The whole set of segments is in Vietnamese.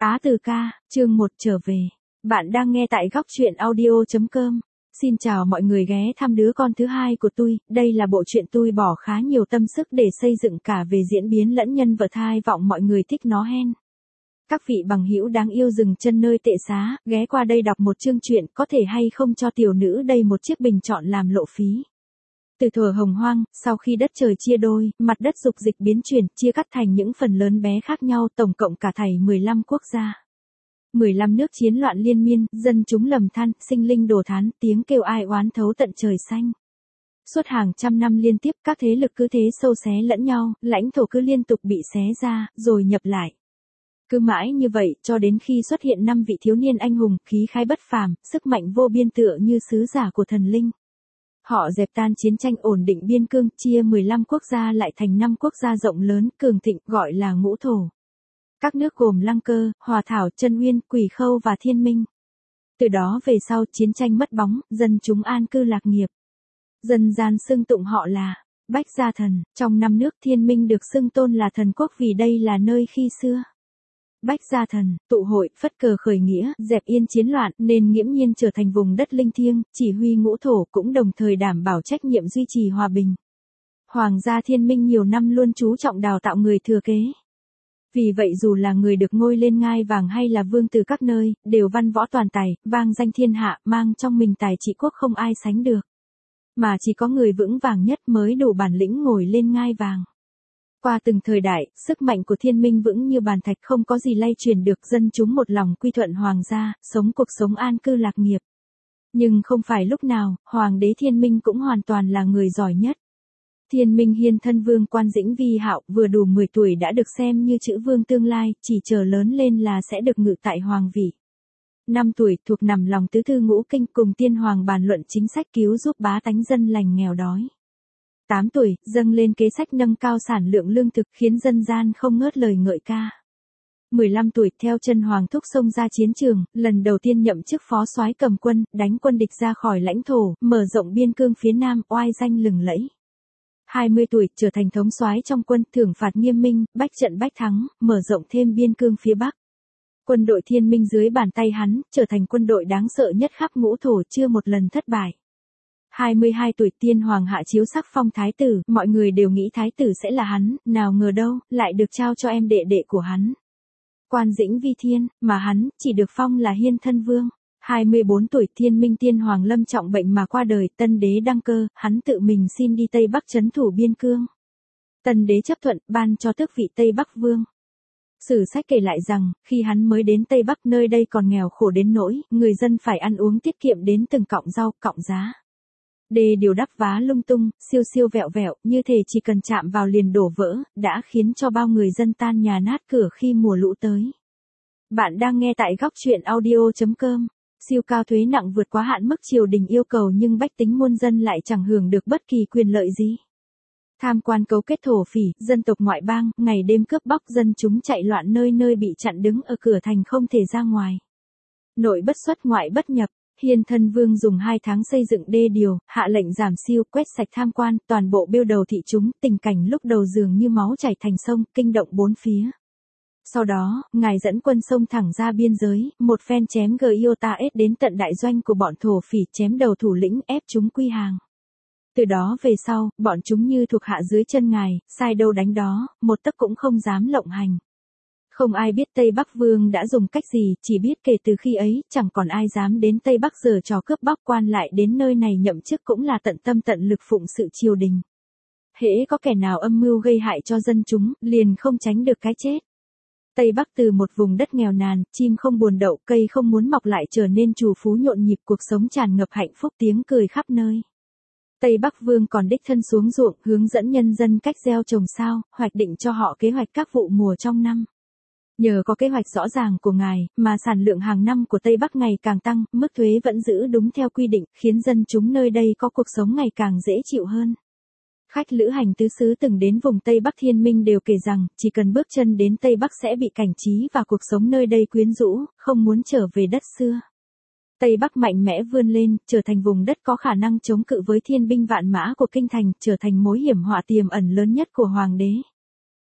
Á từ ca, chương 1 trở về. Bạn đang nghe tại góc truyện audio.com. Xin chào mọi người ghé thăm đứa con thứ hai của tôi. Đây là bộ truyện tôi bỏ khá nhiều tâm sức để xây dựng cả về diễn biến lẫn nhân vật, hai vọng mọi người thích nó hen. Các vị bằng hữu đáng yêu dừng chân nơi tệ xá, ghé qua đây đọc một chương truyện, có thể hay không cho tiểu nữ đây một chiếc bình chọn làm lộ phí. Từ thuở Hồng Hoang, sau khi đất trời chia đôi, mặt đất dục dịch biến chuyển, chia cắt thành những phần lớn bé khác nhau, tổng cộng cả thảy 15 quốc gia. 15 nước chiến loạn liên miên, dân chúng lầm than, sinh linh đổ thán, tiếng kêu ai oán thấu tận trời xanh. Suốt hàng trăm năm liên tiếp, các thế lực cứ thế xâu xé lẫn nhau, lãnh thổ cứ liên tục bị xé ra, rồi nhập lại. Cứ mãi như vậy, cho đến khi xuất hiện 5 vị thiếu niên anh hùng, khí khái bất phàm, sức mạnh vô biên tựa như sứ giả của thần linh. Họ dẹp tan chiến tranh, ổn định biên cương, chia 15 quốc gia lại thành 5 quốc gia rộng lớn, cường thịnh, gọi là ngũ thổ. Các nước gồm Lăng Cơ, Hòa Thảo, Chân Uyên, Quỷ Khâu và Thiên Minh. Từ đó về sau, chiến tranh mất bóng, dân chúng an cư lạc nghiệp. Dân gian xưng tụng họ là Bách Gia Thần. Trong 5 nước, Thiên Minh được xưng tôn là thần quốc vì đây là nơi khi xưa Bách Gia Thần tụ hội, phất cờ khởi nghĩa, dẹp yên chiến loạn, nên nghiễm nhiên trở thành vùng đất linh thiêng, chỉ huy ngũ thổ, cũng đồng thời đảm bảo trách nhiệm duy trì hòa bình. Hoàng gia Thiên Minh nhiều năm luôn chú trọng đào tạo người thừa kế. Vì vậy dù là người được ngôi lên ngai vàng hay là vương từ các nơi, đều văn võ toàn tài, vang danh thiên hạ, mang trong mình tài trị quốc không ai sánh được. Mà chỉ có người vững vàng nhất mới đủ bản lĩnh ngồi lên ngai vàng. Qua từng thời đại, sức mạnh của Thiên Minh vững như bàn thạch, không có gì lay chuyển được, dân chúng một lòng quy thuận hoàng gia, sống cuộc sống an cư lạc nghiệp. Nhưng không phải lúc nào, Hoàng đế Thiên Minh cũng hoàn toàn là người giỏi nhất. Thiên Minh hiên thân vương Quan Dĩnh Vi Hạo, vừa đủ 10 tuổi đã được xem như chữ vương tương lai, chỉ chờ lớn lên là sẽ được ngự tại hoàng vị. 5 tuổi, thuộc nằm lòng tứ thư ngũ kinh, cùng tiên hoàng bàn luận chính sách cứu giúp bá tánh dân lành nghèo đói. 8 tuổi, dâng lên kế sách nâng cao sản lượng lương thực, khiến dân gian không ngớt lời ngợi ca. 15 tuổi, theo chân hoàng thúc xông ra chiến trường, lần đầu tiên nhậm chức phó soái cầm quân, đánh quân địch ra khỏi lãnh thổ, mở rộng biên cương phía nam, oai danh lừng lẫy. 20 tuổi, trở thành thống soái trong quân, thưởng phạt nghiêm minh, bách trận bách thắng, mở rộng thêm biên cương phía bắc. Quân đội Thiên Minh dưới bàn tay hắn, trở thành quân đội đáng sợ nhất khắp ngũ thổ, chưa một lần thất bại. 22 tuổi, tiên hoàng hạ chiếu sắc phong thái tử, mọi người đều nghĩ thái tử sẽ là hắn, nào ngờ đâu, lại được trao cho em đệ đệ của hắn, Quan Dĩnh Vi Thiên, mà hắn chỉ được phong là hiên thân vương. 24 tuổi, Thiên Minh tiên hoàng lâm trọng bệnh mà qua đời, tân đế đăng cơ, hắn tự mình xin đi Tây Bắc trấn thủ biên cương. Tân đế chấp thuận, ban cho tước vị Tây Bắc vương. Sử sách kể lại rằng, khi hắn mới đến Tây Bắc, nơi đây còn nghèo khổ đến nỗi, người dân phải ăn uống tiết kiệm đến từng cọng rau, cọng giá. Đê điều đắp vá lung tung, siêu siêu vẹo vẹo, như thể chỉ cần chạm vào liền đổ vỡ, đã khiến cho bao người dân tan nhà nát cửa khi mùa lũ tới. Bạn đang nghe tại góc truyện audio.com. Siêu cao thuế nặng vượt quá hạn mức triều đình yêu cầu, nhưng bách tính muôn dân lại chẳng hưởng được bất kỳ quyền lợi gì. Tham quan cấu kết thổ phỉ, dân tộc ngoại bang, ngày đêm cướp bóc, dân chúng chạy loạn, nơi nơi bị chặn đứng ở cửa thành không thể ra ngoài. Nội bất xuất ngoại bất nhập. Hiên thân vương dùng 2 tháng xây dựng đê điều, hạ lệnh giảm siêu, quét sạch tham quan, toàn bộ bêu đầu thị chúng, tình cảnh lúc đầu dường như máu chảy thành sông, kinh động bốn phía. Sau đó, ngài dẫn quân sông thẳng ra biên giới, một phen chém Giotaes đến tận đại doanh của bọn thổ phỉ, chém đầu thủ lĩnh, ép chúng quy hàng. Từ đó về sau, bọn chúng như thuộc hạ dưới chân ngài, sai đâu đánh đó, một tấc cũng không dám lộng hành. Không ai biết Tây Bắc Vương đã dùng cách gì, chỉ biết kể từ khi ấy, chẳng còn ai dám đến Tây Bắc giở trò cướp bóc, quan lại đến nơi này nhậm chức cũng là tận tâm tận lực phụng sự triều đình. Hễ có kẻ nào âm mưu gây hại cho dân chúng, liền không tránh được cái chết. Tây Bắc từ một vùng đất nghèo nàn, chim không buồn đậu, cây không muốn mọc lại trở nên trù phú nhộn nhịp, cuộc sống tràn ngập hạnh phúc, tiếng cười khắp nơi. Tây Bắc Vương còn đích thân xuống ruộng, hướng dẫn nhân dân cách gieo trồng sao, hoạch định cho họ kế hoạch các vụ mùa trong năm. Nhờ có kế hoạch rõ ràng của ngài, mà sản lượng hàng năm của Tây Bắc ngày càng tăng, mức thuế vẫn giữ đúng theo quy định, khiến dân chúng nơi đây có cuộc sống ngày càng dễ chịu hơn. Khách lữ hành tứ xứ từng đến vùng Tây Bắc Thiên Minh đều kể rằng, chỉ cần bước chân đến Tây Bắc sẽ bị cảnh trí và cuộc sống nơi đây quyến rũ, không muốn trở về đất xưa. Tây Bắc mạnh mẽ vươn lên, trở thành vùng đất có khả năng chống cự với thiên binh vạn mã của kinh thành, trở thành mối hiểm họa tiềm ẩn lớn nhất của hoàng đế.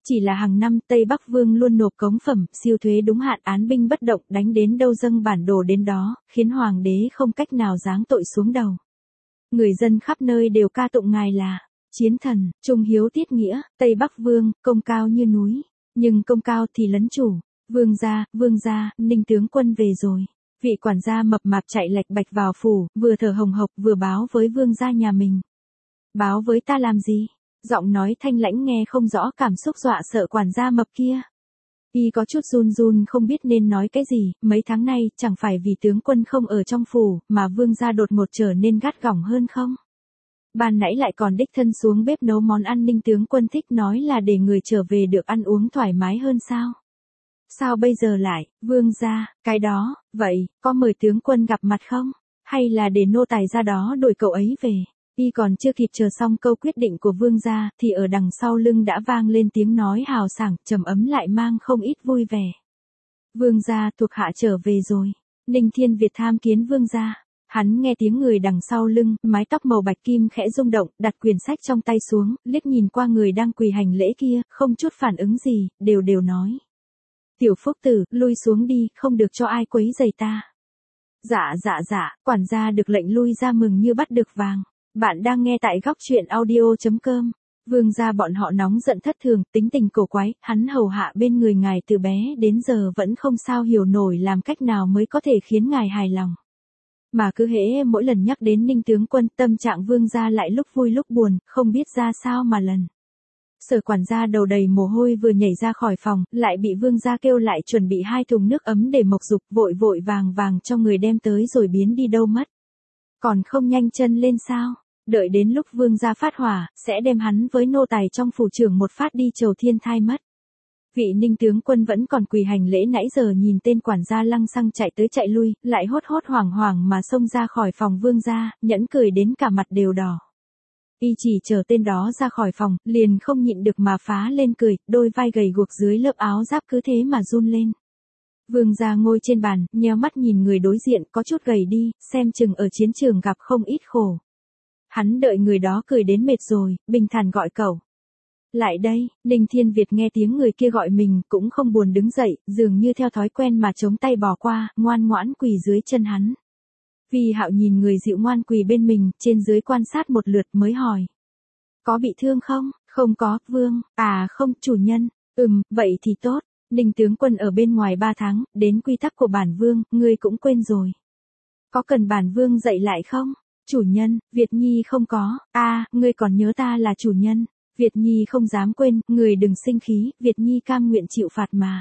Chỉ là hàng năm Tây Bắc Vương luôn nộp cống phẩm, siêu thuế đúng hạn, án binh bất động, đánh đến đâu dâng bản đồ đến đó, khiến hoàng đế không cách nào giáng tội xuống đầu. Người dân khắp nơi đều ca tụng ngài là chiến thần, trung hiếu tiết nghĩa, Tây Bắc Vương, công cao như núi. Nhưng công cao thì lấn chủ. Vương gia, Ninh tướng quân về rồi. Vị quản gia mập mạp chạy lạch bạch vào phủ, vừa thở hồng hộc vừa báo với vương gia nhà mình. Báo với ta làm gì? Giọng nói thanh lãnh nghe không rõ cảm xúc dọa sợ quản gia mập kia. Y có chút run run không biết nên nói cái gì, mấy tháng nay chẳng phải vì tướng quân không ở trong phủ, mà vương gia đột ngột trở nên gắt gỏng hơn không? Ban nãy lại còn đích thân xuống bếp nấu món ăn Ninh tướng quân thích, nói là để người trở về được ăn uống thoải mái hơn sao? Sao bây giờ lại, vương gia, cái đó, vậy, có mời tướng quân gặp mặt không? Hay là để nô tài ra đó đuổi cậu ấy về? Y còn chưa kịp chờ xong câu quyết định của vương gia, thì ở đằng sau lưng đã vang lên tiếng nói hào sảng, trầm ấm lại mang không ít vui vẻ. Vương gia, thuộc hạ trở về rồi. Ninh Thiên Việt tham kiến vương gia. Hắn nghe tiếng người đằng sau lưng, mái tóc màu bạch kim khẽ rung động, đặt quyển sách trong tay xuống, liếc nhìn qua người đang quỳ hành lễ kia, không chút phản ứng gì, đều nói. Tiểu Phúc Tử, lui xuống đi, không được cho ai quấy rầy ta. Dạ, quản gia được lệnh lui ra mừng như bắt được vàng. Bạn đang nghe tại góc truyện audio.com. Vương gia bọn họ nóng giận thất thường, tính tình cổ quái, hắn hầu hạ bên người ngài từ bé đến giờ vẫn không sao hiểu nổi làm cách nào mới có thể khiến ngài hài lòng. Mà cứ hễ mỗi lần nhắc đến Ninh tướng quân, tâm trạng vương gia lại lúc vui lúc buồn, không biết ra sao mà lần. Sở quản gia đầu đầy mồ hôi vừa nhảy ra khỏi phòng, lại bị vương gia kêu lại chuẩn bị 2 thùng nước ấm để mộc dục, vội vàng cho người đem tới rồi biến đi đâu mất. Còn không nhanh chân lên sao? Đợi đến lúc vương gia phát hỏa, sẽ đem hắn với nô tài trong phủ trưởng một phát đi chầu thiên thai mất. Vị Ninh tướng quân vẫn còn quỳ hành lễ nãy giờ nhìn tên quản gia lăng xăng chạy tới chạy lui, lại hốt hoảng mà xông ra khỏi phòng vương gia, nhẫn cười đến cả mặt đều đỏ. Y chỉ chờ tên đó ra khỏi phòng, liền không nhịn được mà phá lên cười, đôi vai gầy guộc dưới lớp áo giáp cứ thế mà run lên. Vương gia ngồi trên bàn, nheo mắt nhìn người đối diện có chút gầy đi, xem chừng ở chiến trường gặp không ít khổ. Hắn đợi người đó cười đến mệt rồi, bình thản gọi cậu. Lại đây, Ninh Thiên Việt nghe tiếng người kia gọi mình, cũng không buồn đứng dậy, dường như theo thói quen mà chống tay bỏ qua, ngoan ngoãn quỳ dưới chân hắn. Vì Hạo nhìn người dịu ngoan quỳ bên mình, trên dưới quan sát một lượt mới hỏi. Có bị thương không? Không có, vương. À không, chủ nhân. Vậy thì tốt. Ninh tướng quân ở bên ngoài 3 tháng, đến quy tắc của bản vương, ngươi cũng quên rồi. Có cần bản vương dạy lại không? Chủ nhân, Việt Nhi không có. Ngươi còn nhớ ta là chủ nhân. Việt Nhi không dám quên, người đừng sinh khí, Việt Nhi cam nguyện chịu phạt mà.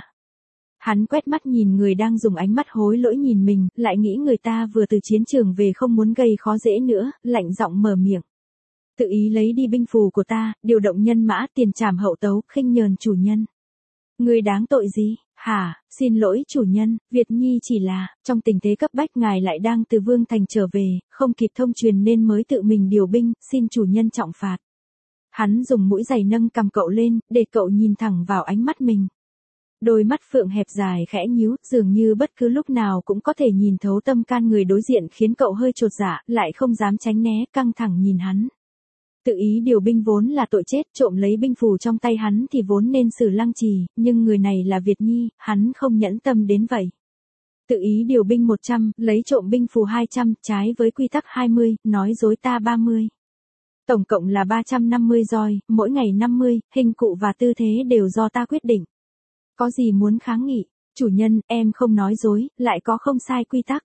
Hắn quét mắt nhìn người đang dùng ánh mắt hối lỗi nhìn mình, lại nghĩ người ta vừa từ chiến trường về không muốn gây khó dễ nữa, lạnh giọng mở miệng. Tự ý lấy đi binh phù của ta, điều động nhân mã tiền trảm hậu tấu, khinh nhờn chủ nhân. Người đáng tội gì? Hả, xin lỗi chủ nhân, Việt Nhi chỉ là, trong tình thế cấp bách ngài lại đang từ Vương Thành trở về, không kịp thông truyền nên mới tự mình điều binh, xin chủ nhân trọng phạt. Hắn dùng mũi giày nâng cầm cậu lên, để cậu nhìn thẳng vào ánh mắt mình. Đôi mắt phượng hẹp dài khẽ nhíu, dường như bất cứ lúc nào cũng có thể nhìn thấu tâm can người đối diện khiến cậu hơi chột dạ, lại không dám tránh né, căng thẳng nhìn hắn. Tự ý điều binh vốn là tội chết, trộm lấy binh phù trong tay hắn thì vốn nên xử lăng trì, nhưng người này là Việt Nhi, hắn không nhẫn tâm đến vậy. Tự ý điều binh 100, lấy trộm binh phù 200, trái với quy tắc 20, nói dối ta 30. Tổng cộng là 350 roi, mỗi ngày 50, hình cụ và tư thế đều do ta quyết định. Có gì muốn kháng nghị? Chủ nhân, em không nói dối, lại có không sai quy tắc.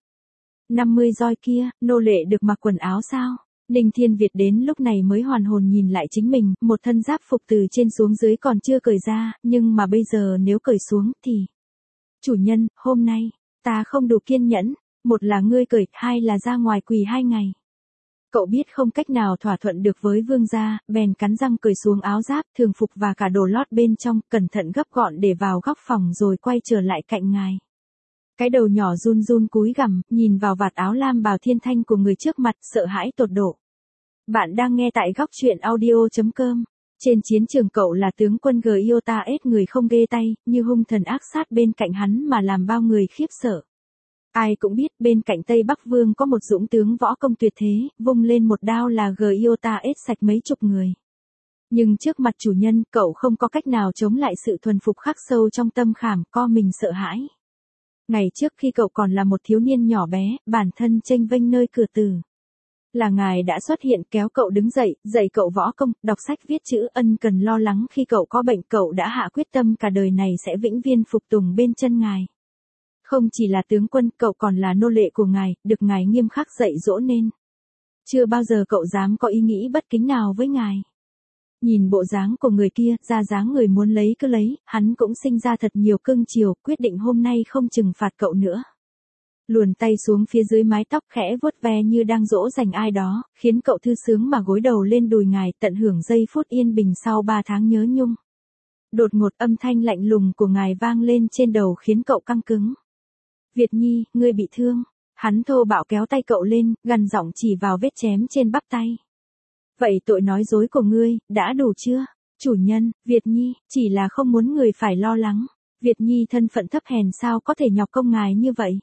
50 roi kia, nô lệ được mặc quần áo sao? Ninh Thiên Việt đến lúc này mới hoàn hồn nhìn lại chính mình, một thân giáp phục từ trên xuống dưới còn chưa cởi ra, nhưng mà bây giờ nếu cởi xuống thì... Chủ nhân, hôm nay, ta không đủ kiên nhẫn, một là ngươi cởi, 2 là ra ngoài quỳ 2 ngày. Cậu biết không cách nào thỏa thuận được với vương gia, bèn cắn răng cởi xuống áo giáp, thường phục và cả đồ lót bên trong, cẩn thận gấp gọn để vào góc phòng rồi quay trở lại cạnh ngài. Cái đầu nhỏ run run cúi gằm, nhìn vào vạt áo lam bào thiên thanh của người trước mặt, sợ hãi tột độ. Bạn đang nghe tại góc truyện audio.com. Trên chiến trường cậu là tướng quân Giota S, người không ghê tay, như hung thần ác sát bên cạnh hắn mà làm bao người khiếp sợ. Ai cũng biết bên cạnh Tây Bắc Vương có một dũng tướng võ công tuyệt thế, vung lên một đao là Giota S sạch mấy chục người. Nhưng trước mặt chủ nhân, cậu không có cách nào chống lại sự thuần phục khắc sâu trong tâm khảm, co mình sợ hãi. Ngày trước khi cậu còn là một thiếu niên nhỏ bé, bản thân chênh vênh nơi cửa tử. Là ngài đã xuất hiện kéo cậu đứng dậy, dạy cậu võ công, đọc sách viết chữ, ân cần lo lắng khi cậu có bệnh, cậu đã hạ quyết tâm cả đời này sẽ vĩnh viễn phục tùng bên chân ngài. Không chỉ là tướng quân, cậu còn là nô lệ của ngài, được ngài nghiêm khắc dạy dỗ nên. Chưa bao giờ cậu dám có ý nghĩ bất kính nào với ngài. Nhìn bộ dáng của người kia, ra dáng người muốn lấy cứ lấy, hắn cũng sinh ra thật nhiều cưng chiều, quyết định hôm nay không trừng phạt cậu nữa. Luồn tay xuống phía dưới mái tóc khẽ vuốt ve như đang dỗ dành ai đó, khiến cậu thư sướng mà gối đầu lên đùi ngài, tận hưởng giây phút yên bình sau 3 tháng nhớ nhung. Đột ngột âm thanh lạnh lùng của ngài vang lên trên đầu khiến cậu căng cứng. Việt Nhi, ngươi bị thương. Hắn thô bạo kéo tay cậu lên, gằn giọng chỉ vào vết chém trên bắp tay. Vậy tội nói dối của ngươi, đã đủ chưa? Chủ nhân, Việt Nhi, chỉ là không muốn người phải lo lắng. Việt Nhi thân phận thấp hèn sao có thể nhọc công ngài như vậy?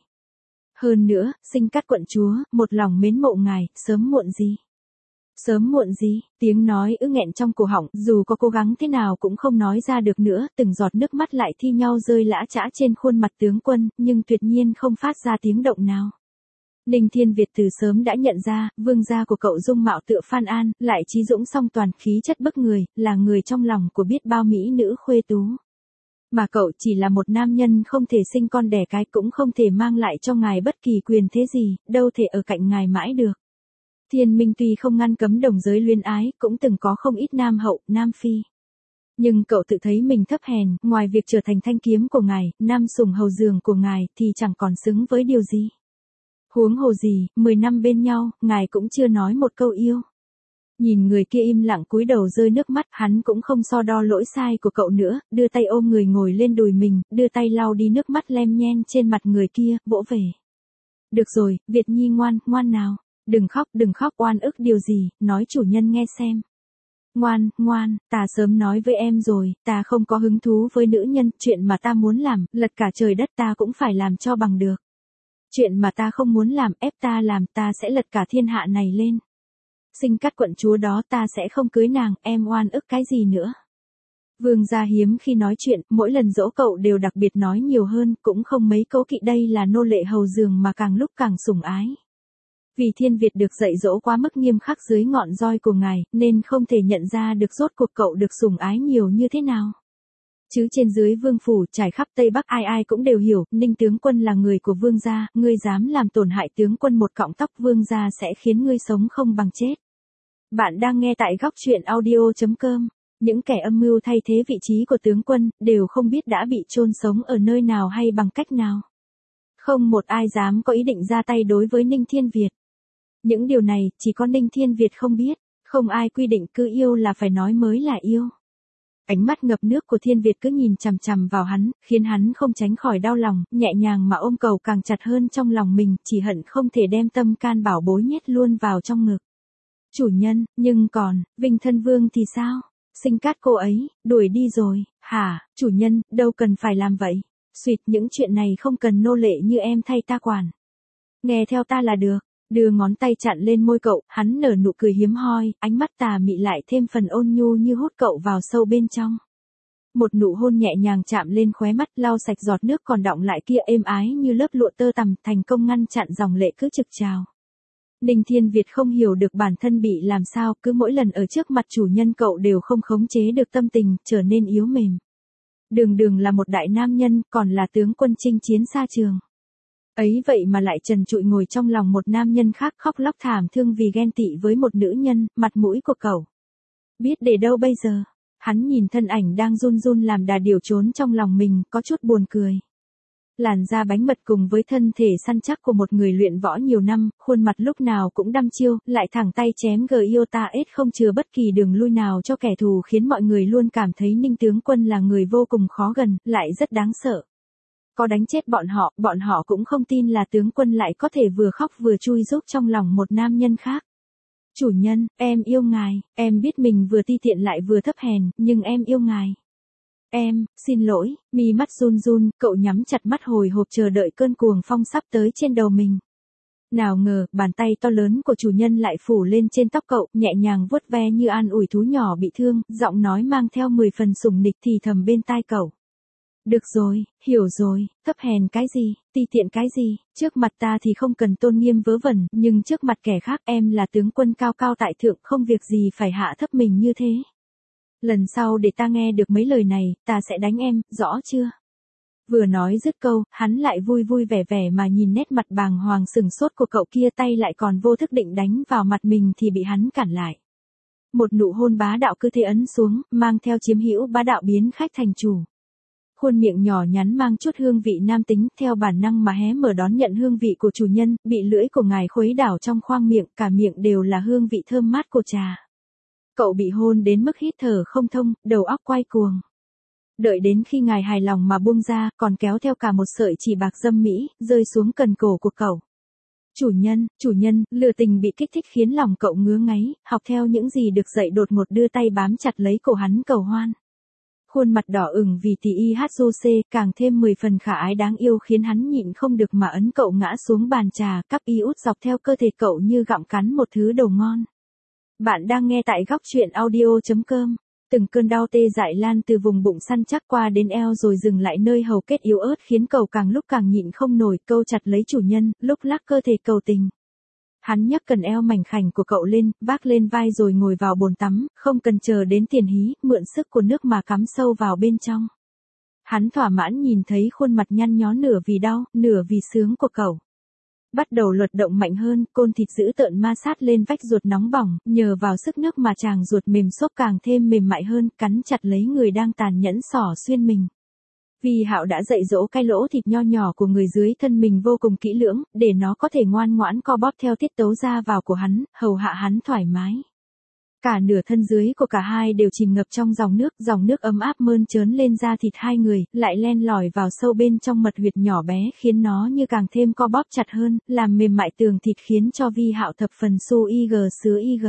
Hơn nữa, Sinh Cát quận chúa, một lòng mến mộ ngài, sớm muộn gì? Sớm muộn gì? Tiếng nói nghẹn trong cổ họng, dù có cố gắng thế nào cũng không nói ra được nữa, từng giọt nước mắt lại thi nhau rơi lã chã trên khuôn mặt tướng quân, nhưng tuyệt nhiên không phát ra tiếng động nào. Ninh Thiên Việt từ sớm đã nhận ra, vương gia của cậu dung mạo tựa Phan An, lại trí dũng song toàn, khí chất bức người, là người trong lòng của biết bao mỹ nữ khuê tú. Mà cậu chỉ là một nam nhân không thể sinh con đẻ cái, cũng không thể mang lại cho ngài bất kỳ quyền thế gì, đâu thể ở cạnh ngài mãi được. Thiên Minh tuy không ngăn cấm đồng giới luyến ái, cũng từng có không ít nam hậu, nam phi. Nhưng cậu tự thấy mình thấp hèn, ngoài việc trở thành thanh kiếm của ngài, nam sủng hầu giường của ngài, thì chẳng còn xứng với điều gì. Huống hồ gì, 10 năm bên nhau, ngài cũng chưa nói một câu yêu. Nhìn người kia im lặng cúi đầu rơi nước mắt, hắn cũng không so đo lỗi sai của cậu nữa, đưa tay ôm người ngồi lên đùi mình, đưa tay lau đi nước mắt lem nhem trên mặt người kia, vỗ về. Được rồi, Việt Nhi ngoan, ngoan nào. Đừng khóc, oan ức điều gì, nói chủ nhân nghe xem. Ngoan, ngoan, ta sớm nói với em rồi, ta không có hứng thú với nữ nhân, chuyện mà ta muốn làm, lật cả trời đất ta cũng phải làm cho bằng được. Chuyện mà ta không muốn làm, ép ta làm, ta sẽ lật cả thiên hạ này lên. Sinh Cát quận chúa đó ta sẽ không cưới nàng, em oan ức cái gì nữa. Vương gia hiếm khi nói chuyện, mỗi lần dỗ cậu đều đặc biệt nói nhiều hơn, cũng không mấy cố kỵ, đây là nô lệ hầu giường mà càng lúc càng sủng ái. Vì Thiên Việt được dạy dỗ quá mức nghiêm khắc dưới ngọn roi của ngài, nên không thể nhận ra được rốt cuộc cậu được sủng ái nhiều như thế nào. Chứ trên dưới vương phủ, trải khắp Tây Bắc ai ai cũng đều hiểu, Ninh tướng quân là người của vương gia, ngươi dám làm tổn hại tướng quân một cọng tóc, vương gia sẽ khiến ngươi sống không bằng chết. Bạn đang nghe tại góc truyện audio.com. Những kẻ âm mưu thay thế vị trí của tướng quân, đều không biết đã bị chôn sống ở nơi nào hay bằng cách nào. Không một ai dám có ý định ra tay đối với Ninh Thiên Việt. Những điều này, chỉ có Ninh Thiên Việt không biết, không ai quy định cứ yêu là phải nói mới là yêu. Ánh mắt ngập nước của Thiên Việt cứ nhìn chằm chằm vào hắn, khiến hắn không tránh khỏi đau lòng, nhẹ nhàng mà ôm cầu càng chặt hơn trong lòng mình, chỉ hận không thể đem tâm can bảo bối nhét luôn vào trong ngực. Chủ nhân, nhưng còn, Vinh Thân Vương thì sao? Sinh Cát cô ấy, đuổi đi rồi, hả, chủ nhân, đâu cần phải làm vậy. Xuyệt, những chuyện này không cần nô lệ như em thay ta quản. Nghe theo ta là được. Đưa ngón tay chặn lên môi cậu, hắn nở nụ cười hiếm hoi, ánh mắt tà mị lại thêm phần ôn nhu như hút cậu vào sâu bên trong. Một nụ hôn nhẹ nhàng chạm lên khóe mắt, lau sạch giọt nước còn đọng lại kia, êm ái như lớp lụa tơ tằm, thành công ngăn chặn dòng lệ cứ trực trào. Ninh Thiên Việt không hiểu được bản thân bị làm sao, cứ mỗi lần ở trước mặt chủ nhân cậu đều không khống chế được tâm tình, trở nên yếu mềm. Đường là một đại nam nhân, còn là tướng quân chinh chiến xa trường. Ấy vậy mà lại trần trụi ngồi trong lòng một nam nhân khác, khóc lóc thảm thương vì ghen tị với một nữ nhân, mặt mũi của cậu. Biết để đâu bây giờ? Hắn nhìn thân ảnh đang run run làm đà điểu trốn trong lòng mình, có chút buồn cười. Làn da bánh mật cùng với thân thể săn chắc của một người luyện võ nhiều năm, khuôn mặt lúc nào cũng đăm chiêu, lại thẳng tay chém Giota không chừa bất kỳ đường lui nào cho kẻ thù, khiến mọi người luôn cảm thấy Ninh tướng quân là người vô cùng khó gần, lại rất đáng sợ. Có đánh chết bọn họ cũng không tin là tướng quân lại có thể vừa khóc vừa chui giúp trong lòng một nam nhân khác. Chủ nhân, em yêu ngài, em biết mình vừa ti tiện lại vừa thấp hèn, nhưng em yêu ngài. Em, xin lỗi, mi mắt run run, cậu nhắm chặt mắt hồi hộp chờ đợi cơn cuồng phong sắp tới trên đầu mình. Nào ngờ, bàn tay to lớn của chủ nhân lại phủ lên trên tóc cậu, nhẹ nhàng vuốt ve như an ủi thú nhỏ bị thương, giọng nói mang theo 10 phần sủng nịch thì thầm bên tai cậu. Được rồi, hiểu rồi, thấp hèn cái gì, ti tiện cái gì, trước mặt ta thì không cần tôn nghiêm vớ vẩn, nhưng trước mặt kẻ khác em là tướng quân cao cao tại thượng, không việc gì phải hạ thấp mình như thế. Lần sau để ta nghe được mấy lời này, ta sẽ đánh em, rõ chưa? Vừa nói dứt câu, hắn lại vui vui vẻ vẻ mà nhìn nét mặt bàng hoàng sừng sốt của cậu kia, tay lại còn vô thức định đánh vào mặt mình thì bị hắn cản lại. Một nụ hôn bá đạo cứ thế ấn xuống, mang theo chiếm hữu bá đạo biến khách thành chủ. Khuôn miệng nhỏ nhắn mang chút hương vị nam tính, theo bản năng mà hé mở đón nhận hương vị của chủ nhân, bị lưỡi của ngài khuấy đảo trong khoang miệng, cả miệng đều là hương vị thơm mát của trà. Cậu bị hôn đến mức hít thở không thông, đầu óc quay cuồng. Đợi đến khi ngài hài lòng mà buông ra, còn kéo theo cả một sợi chỉ bạc dâm mỹ, rơi xuống cần cổ của cậu. Chủ nhân, lừa tình bị kích thích khiến lòng cậu ngứa ngáy, học theo những gì được dạy đột ngột đưa tay bám chặt lấy cổ hắn cầu hoan. Khuôn mặt đỏ ửng vì tỷ IHOC, càng thêm 10 phần khả ái đáng yêu khiến hắn nhịn không được mà ấn cậu ngã xuống bàn trà, cắp y út dọc theo cơ thể cậu như gặm cắn một thứ đồ ngon. Bạn đang nghe tại góc truyện audio.com. Từng cơn đau tê dại lan từ vùng bụng săn chắc qua đến eo rồi dừng lại nơi hầu kết yếu ớt khiến cậu càng lúc càng nhịn không nổi, câu chặt lấy chủ nhân, lúc lắc cơ thể cầu tình. Hắn nhấc cần eo mảnh khảnh của cậu lên, vác lên vai rồi ngồi vào bồn tắm, không cần chờ đến tiền hí, mượn sức của nước mà cắm sâu vào bên trong. Hắn thỏa mãn nhìn thấy khuôn mặt nhăn nhó nửa vì đau, nửa vì sướng của cậu. Bắt đầu luật động mạnh hơn, côn thịt dữ tợn ma sát lên vách ruột nóng bỏng, nhờ vào sức nước mà chàng ruột mềm xốp càng thêm mềm mại hơn, cắn chặt lấy người đang tàn nhẫn xỏ xuyên mình. Vi Hạo đã dạy dỗ cái lỗ thịt nho nhỏ của người dưới thân mình vô cùng kỹ lưỡng, để nó có thể ngoan ngoãn co bóp theo tiết tấu ra vào của hắn, hầu hạ hắn thoải mái. Cả nửa thân dưới của cả hai đều chìm ngập trong dòng nước ấm áp mơn trớn lên da thịt hai người, lại len lỏi vào sâu bên trong mật huyệt nhỏ bé khiến nó như càng thêm co bóp chặt hơn, làm mềm mại tường thịt khiến cho Vi Hạo thập phần su ig sứa ig.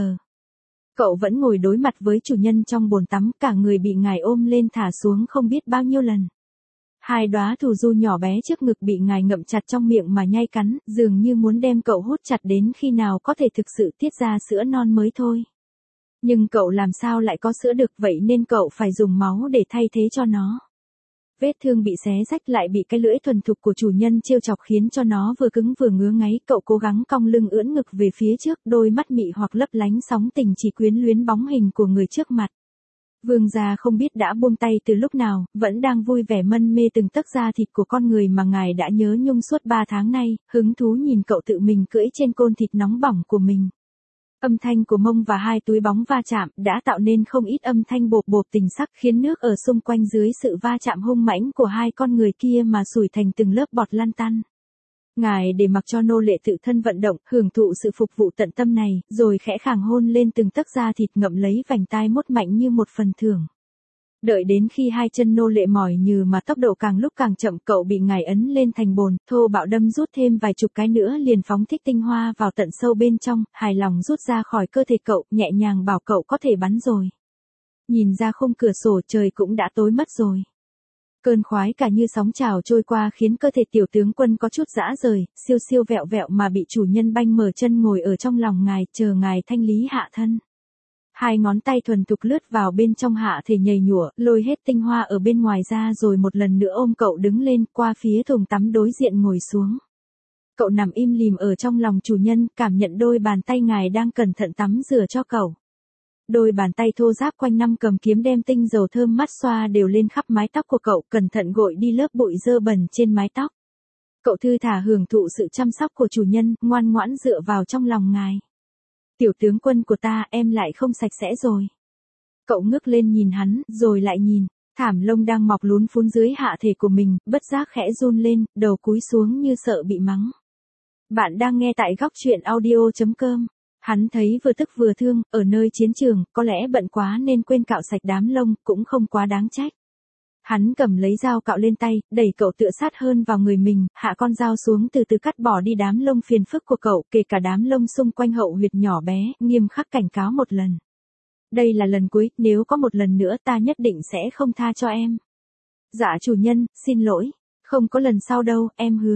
Cậu vẫn ngồi đối mặt với chủ nhân trong bồn tắm, cả người bị ngài ôm lên thả xuống không biết bao nhiêu lần. Hai đóa thù du nhỏ bé trước ngực bị ngài ngậm chặt trong miệng mà nhai cắn, dường như muốn đem cậu hút chặt đến khi nào có thể thực sự tiết ra sữa non mới thôi. Nhưng cậu làm sao lại có sữa được, vậy nên cậu phải dùng máu để thay thế cho nó. Vết thương bị xé rách lại bị cái lưỡi thuần thục của chủ nhân trêu chọc khiến cho nó vừa cứng vừa ngứa ngáy, cậu cố gắng cong lưng ưỡn ngực về phía trước, đôi mắt mị hoặc lấp lánh sóng tình chỉ quyến luyến bóng hình của người trước mặt. Vương gia không biết đã buông tay từ lúc nào, vẫn đang vui vẻ mân mê từng tấc da thịt của con người mà ngài đã nhớ nhung suốt 3 tháng nay, hứng thú nhìn cậu tự mình cưỡi trên côn thịt nóng bỏng của mình. Âm thanh của mông và hai túi bóng va chạm đã tạo nên không ít âm thanh bộp bộp tình sắc, khiến nước ở xung quanh dưới sự va chạm hung mãnh của hai con người kia mà sủi thành từng lớp bọt lăn tăn. Ngài để mặc cho nô lệ tự thân vận động, hưởng thụ sự phục vụ tận tâm này, rồi khẽ khàng hôn lên từng tấc da thịt, ngậm lấy vành tai mốt mạnh như một phần thưởng. Đợi đến khi hai chân nô lệ mỏi nhừ mà tốc độ càng lúc càng chậm, cậu bị ngài ấn lên thành bồn, thô bạo đâm rút thêm vài chục cái nữa liền phóng thích tinh hoa vào tận sâu bên trong, hài lòng rút ra khỏi cơ thể cậu, nhẹ nhàng bảo cậu có thể bắn rồi. Nhìn ra khung cửa sổ, trời cũng đã tối mất rồi. Cơn khoái cả như sóng trào trôi qua khiến cơ thể tiểu tướng quân có chút rã rời, siêu siêu vẹo vẹo mà bị chủ nhân banh mở chân ngồi ở trong lòng ngài, chờ ngài thanh lý hạ thân. Hai ngón tay thuần thục lướt vào bên trong hạ thể nhầy nhụa, lôi hết tinh hoa ở bên ngoài ra rồi một lần nữa ôm cậu đứng lên, qua phía thùng tắm đối diện ngồi xuống. Cậu nằm im lìm ở trong lòng chủ nhân, cảm nhận đôi bàn tay ngài đang cẩn thận tắm rửa cho cậu. Đôi bàn tay thô ráp quanh năm cầm kiếm đem tinh dầu thơm mát xoa đều lên khắp mái tóc của cậu, cẩn thận gội đi lớp bụi dơ bẩn trên mái tóc. Cậu thư thả hưởng thụ sự chăm sóc của chủ nhân, ngoan ngoãn dựa vào trong lòng ngài. Tiểu tướng quân của ta, em lại không sạch sẽ rồi. Cậu ngước lên nhìn hắn, rồi lại nhìn, thảm lông đang mọc lún phún dưới hạ thể của mình, bất giác khẽ run lên, đầu cúi xuống như sợ bị mắng. Bạn đang nghe tại góc truyện audio.com. Hắn thấy vừa tức vừa thương, ở nơi chiến trường, có lẽ bận quá nên quên cạo sạch đám lông, cũng không quá đáng trách. Hắn cầm lấy dao cạo lên tay, đẩy cậu tựa sát hơn vào người mình, hạ con dao xuống từ từ cắt bỏ đi đám lông phiền phức của cậu, kể cả đám lông xung quanh hậu huyệt nhỏ bé, nghiêm khắc cảnh cáo một lần. Đây là lần cuối, nếu có một lần nữa ta nhất định sẽ không tha cho em. Dạ chủ nhân, xin lỗi. Không có lần sau đâu, em hứa.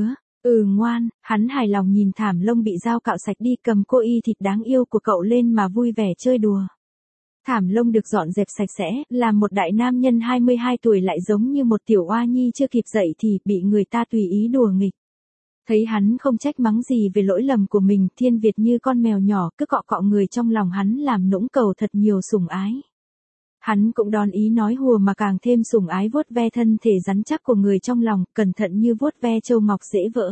Ngoan, hắn hài lòng nhìn thảm lông bị dao cạo sạch đi, cầm cô y thịt đáng yêu của cậu lên mà vui vẻ chơi đùa. Thảm lông được dọn dẹp sạch sẽ, làm một đại nam nhân 22 tuổi lại giống như một tiểu oa nhi chưa kịp dậy thì bị người ta tùy ý đùa nghịch. Thấy hắn không trách mắng gì về lỗi lầm của mình, Thiên Việt như con mèo nhỏ cứ cọ cọ người trong lòng hắn làm nũng cầu thật nhiều sủng ái. Hắn cũng đón ý nói hùa mà càng thêm sủng ái vuốt ve thân thể rắn chắc của người trong lòng, cẩn thận như vuốt ve châu ngọc dễ vỡ.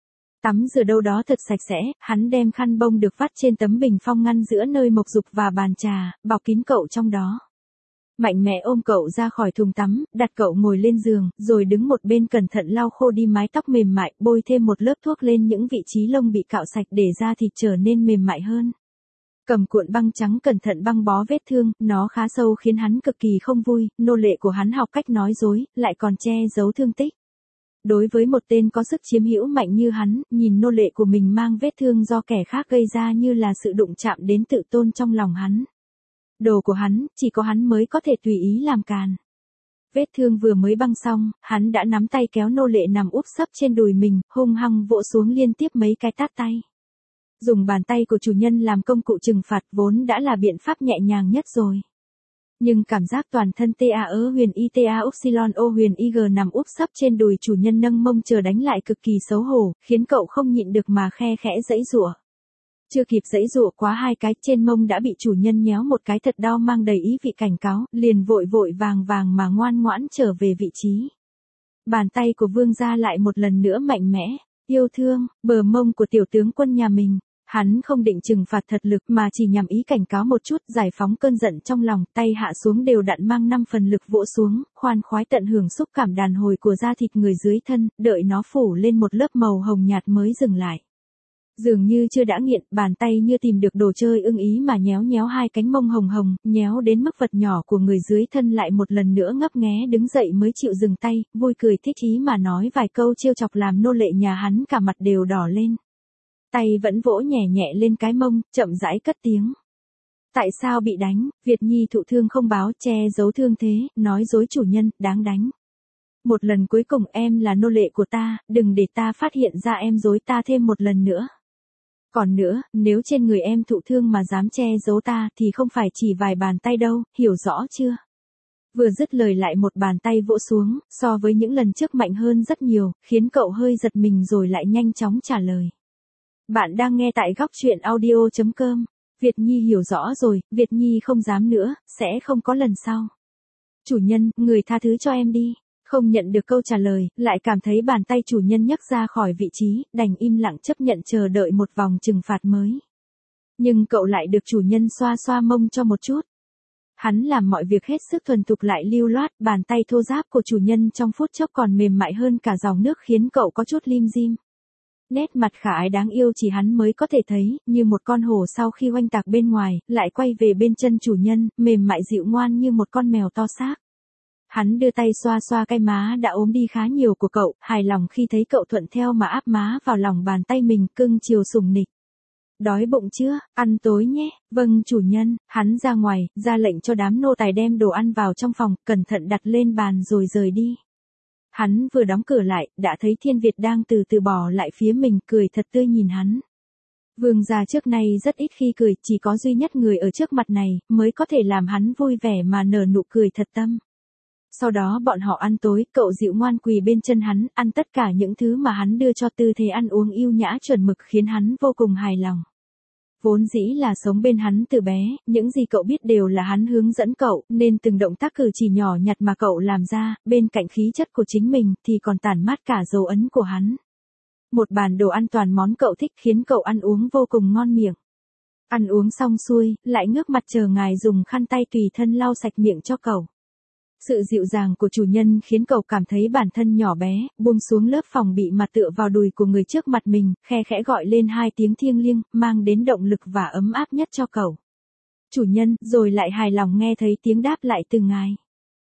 Tắm rửa đâu đó thật sạch sẽ, hắn đem khăn bông được vắt trên tấm bình phong ngăn giữa nơi mộc dục và bàn trà, bọc kín cậu trong đó. Mạnh mẽ ôm cậu ra khỏi thùng tắm, đặt cậu ngồi lên giường, rồi đứng một bên cẩn thận lau khô đi mái tóc mềm mại, bôi thêm một lớp thuốc lên những vị trí lông bị cạo sạch để da thịt trở nên mềm mại hơn. Cầm cuộn băng trắng cẩn thận băng bó vết thương, nó khá sâu khiến hắn cực kỳ không vui, nô lệ của hắn học cách nói dối, lại còn che giấu thương tích. Đối với một tên có sức chiếm hữu mạnh như hắn, nhìn nô lệ của mình mang vết thương do kẻ khác gây ra như là sự đụng chạm đến tự tôn trong lòng hắn. Đồ của hắn, chỉ có hắn mới có thể tùy ý làm càn. Vết thương vừa mới băng xong, hắn đã nắm tay kéo nô lệ nằm úp sấp trên đùi mình, hung hăng vỗ xuống liên tiếp mấy cái tát tay. Dùng bàn tay của chủ nhân làm công cụ trừng phạt vốn đã là biện pháp nhẹ nhàng nhất rồi. Nhưng cảm giác toàn thân huyền upsilon o huyền ig nằm úp sấp trên đùi chủ nhân nâng mông chờ đánh lại cực kỳ xấu hổ, khiến cậu không nhịn được mà khe khẽ giãy giụa. Chưa kịp giãy giụa quá hai cái, trên mông đã bị chủ nhân nhéo một cái thật đau mang đầy ý vị cảnh cáo, liền vội vội vàng vàng mà ngoan ngoãn trở về vị trí. Bàn tay của vương gia lại một lần nữa mạnh mẽ, yêu thương, bờ mông của tiểu tướng quân nhà mình. Hắn không định trừng phạt thật lực mà chỉ nhằm ý cảnh cáo một chút, giải phóng cơn giận trong lòng, tay hạ xuống đều đặn mang 5 phần lực vỗ xuống, khoan khoái tận hưởng xúc cảm đàn hồi của da thịt người dưới thân, đợi nó phủ lên một lớp màu hồng nhạt mới dừng lại. Dường như chưa đã nghiện, bàn tay như tìm được đồ chơi ưng ý mà nhéo nhéo hai cánh mông hồng hồng, nhéo đến mức vật nhỏ của người dưới thân lại một lần nữa ngấp nghé đứng dậy mới chịu dừng tay, vui cười thích ý mà nói vài câu trêu chọc làm nô lệ nhà hắn cả mặt đều đỏ lên. Tay vẫn vỗ nhẹ nhẹ lên cái mông, chậm rãi cất tiếng. Tại sao bị đánh, Việt Nhi thụ thương không báo, che giấu thương thế, nói dối chủ nhân, đáng đánh. Một lần cuối cùng em là nô lệ của ta, đừng để ta phát hiện ra em dối ta thêm một lần nữa. Còn nữa, nếu trên người em thụ thương mà dám che giấu ta thì không phải chỉ vài bàn tay đâu, hiểu rõ chưa? Vừa dứt lời lại một bàn tay vỗ xuống, so với những lần trước mạnh hơn rất nhiều, khiến cậu hơi giật mình rồi lại nhanh chóng trả lời. Bạn đang nghe tại góc truyện audio.com. Việt Nhi hiểu rõ rồi, Việt Nhi không dám nữa, sẽ không có lần sau. Chủ nhân, người tha thứ cho em đi. Không nhận được câu trả lời, lại cảm thấy bàn tay chủ nhân nhấc ra khỏi vị trí, đành im lặng chấp nhận chờ đợi một vòng trừng phạt mới. Nhưng cậu lại được chủ nhân xoa xoa mông cho một chút. Hắn làm mọi việc hết sức thuần thục lại lưu loát, bàn tay thô ráp của chủ nhân trong phút chốc còn mềm mại hơn cả dòng nước khiến cậu có chút lim dim. Nét mặt khả ái đáng yêu chỉ hắn mới có thể thấy, như một con hổ sau khi oanh tạc bên ngoài, lại quay về bên chân chủ nhân, mềm mại dịu ngoan như một con mèo to xác. Hắn đưa tay xoa xoa cái má đã ốm đi khá nhiều của cậu, hài lòng khi thấy cậu thuận theo mà áp má vào lòng bàn tay mình, cưng chiều sủng nịch. Đói bụng chưa, ăn tối nhé, vâng chủ nhân, hắn ra ngoài, ra lệnh cho đám nô tài đem đồ ăn vào trong phòng, cẩn thận đặt lên bàn rồi rời đi. Hắn vừa đóng cửa lại, đã thấy Thiên Việt đang từ từ bò lại phía mình, cười thật tươi nhìn hắn. Vương gia trước nay rất ít khi cười, chỉ có duy nhất người ở trước mặt này, mới có thể làm hắn vui vẻ mà nở nụ cười thật tâm. Sau đó bọn họ ăn tối, cậu dịu ngoan quỳ bên chân hắn, ăn tất cả những thứ mà hắn đưa cho, tư thế ăn uống yêu nhã chuẩn mực khiến hắn vô cùng hài lòng. Vốn dĩ là sống bên hắn từ bé, những gì cậu biết đều là hắn hướng dẫn cậu, nên từng động tác cử chỉ nhỏ nhặt mà cậu làm ra, bên cạnh khí chất của chính mình, thì còn tản mát cả dấu ấn của hắn. Một bàn đồ ăn toàn món cậu thích khiến cậu ăn uống vô cùng ngon miệng. Ăn uống xong xuôi, lại ngước mặt chờ ngài dùng khăn tay tùy thân lau sạch miệng cho cậu. Sự dịu dàng của chủ nhân khiến cậu cảm thấy bản thân nhỏ bé, buông xuống lớp phòng bị mà tựa vào đùi của người trước mặt mình, khe khẽ gọi lên 2 tiếng thiêng liêng, mang đến động lực và ấm áp nhất cho cậu. Chủ nhân, rồi lại hài lòng nghe thấy tiếng đáp lại từ ngài.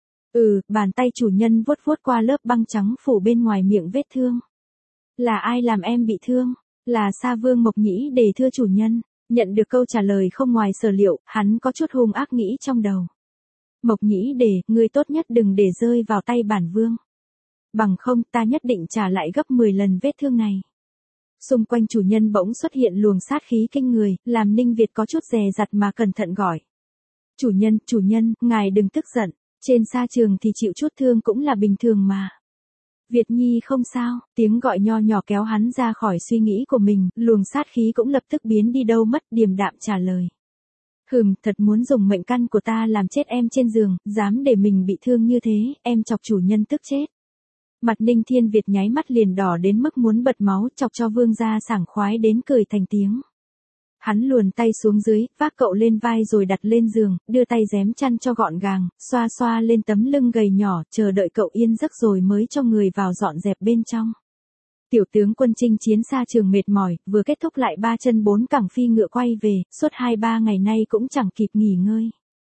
Bàn tay chủ nhân vuốt vuốt qua lớp băng trắng phủ bên ngoài miệng vết thương. Là ai làm em bị thương? Là Sa Vương Mộc Nhĩ Đề thưa chủ nhân. Nhận được câu trả lời không ngoài sở liệu, hắn có chút hung ác nghĩ trong đầu. Mộc Nhĩ Đề, ngươi tốt nhất đừng để rơi vào tay bản vương. Bằng không ta nhất định trả lại gấp 10 lần vết thương này. Xung quanh chủ nhân bỗng xuất hiện luồng sát khí kinh người, làm Ninh Việt có chút dè dặt mà cẩn thận gọi. Chủ nhân, ngài đừng tức giận, trên sa trường thì chịu chút thương cũng là bình thường mà. Việt Nhi không sao, tiếng gọi nho nhỏ kéo hắn ra khỏi suy nghĩ của mình, luồng sát khí cũng lập tức biến đi đâu mất, điềm đạm trả lời. Thật muốn dùng mệnh căn của ta làm chết em trên giường, dám để mình bị thương như thế, em chọc chủ nhân tức chết. Mặt Ninh Thiên Việt nháy mắt liền đỏ đến mức muốn bật máu, chọc cho vương gia sảng khoái đến cười thành tiếng. Hắn luồn tay xuống dưới, vác cậu lên vai rồi đặt lên giường, đưa tay rém chăn cho gọn gàng, xoa xoa lên tấm lưng gầy nhỏ, chờ đợi cậu yên giấc rồi mới cho người vào dọn dẹp bên trong. Tiểu tướng quân chinh chiến xa trường mệt mỏi, vừa kết thúc lại 3 chân 4 cẳng phi ngựa quay về, suốt 2-3 ngày nay cũng chẳng kịp nghỉ ngơi.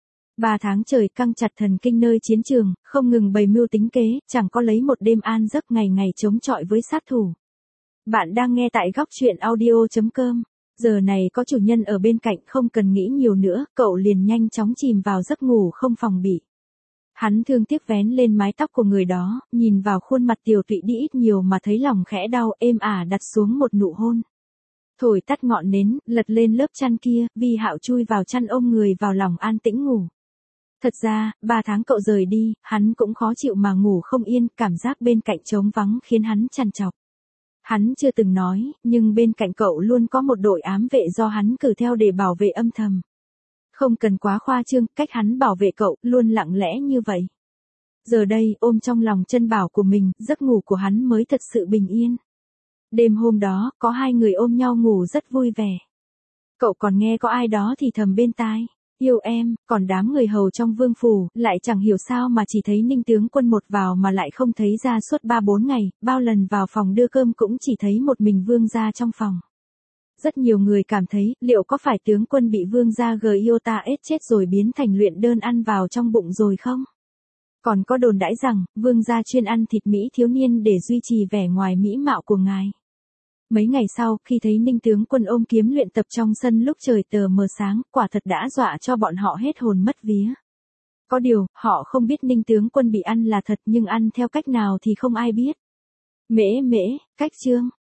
3 tháng trời căng chặt thần kinh nơi chiến trường, không ngừng bày mưu tính kế, chẳng có lấy một đêm an giấc, ngày ngày chống chọi với sát thủ. Bạn đang nghe tại góc truyện audio.com. Giờ này có chủ nhân ở bên cạnh, không cần nghĩ nhiều nữa, cậu liền nhanh chóng chìm vào giấc ngủ không phòng bị. Hắn thương tiếc vén lên mái tóc của người đó, nhìn vào khuôn mặt tiều tụy đi ít nhiều mà thấy lòng khẽ đau, êm ả đặt xuống một nụ hôn. Thổi tắt ngọn nến, lật lên lớp chăn kia, Vi Hạo chui vào chăn ôm người vào lòng an tĩnh ngủ. Thật ra, 3 tháng cậu rời đi, hắn cũng khó chịu mà ngủ không yên, cảm giác bên cạnh trống vắng khiến hắn trằn trọc. Hắn chưa từng nói, nhưng bên cạnh cậu luôn có một đội ám vệ do hắn cử theo để bảo vệ âm thầm. Không cần quá khoa trương, cách hắn bảo vệ cậu, luôn lặng lẽ như vậy. Giờ đây, ôm trong lòng chân bảo của mình, giấc ngủ của hắn mới thật sự bình yên. Đêm hôm đó, có 2 người ôm nhau ngủ rất vui vẻ. Cậu còn nghe có ai đó thì thầm bên tai. Yêu em, còn đám người hầu trong vương phủ, lại chẳng hiểu sao mà chỉ thấy Ninh tướng quân một vào mà lại không thấy ra suốt 3-4 ngày, bao lần vào phòng đưa cơm cũng chỉ thấy một mình vương gia trong phòng. Rất nhiều người cảm thấy, liệu có phải tướng quân bị vương gia Giota ết chết rồi biến thành luyện đơn ăn vào trong bụng rồi không? Còn có đồn đãi rằng, vương gia chuyên ăn thịt Mỹ thiếu niên để duy trì vẻ ngoài mỹ mạo của ngài. Mấy ngày sau, khi thấy Ninh tướng quân ôm kiếm luyện tập trong sân lúc trời tờ mờ sáng, quả thật đã dọa cho bọn họ hết hồn mất vía. Có điều, họ không biết Ninh tướng quân bị ăn là thật, nhưng ăn theo cách nào thì không ai biết. Mễ, cách chương.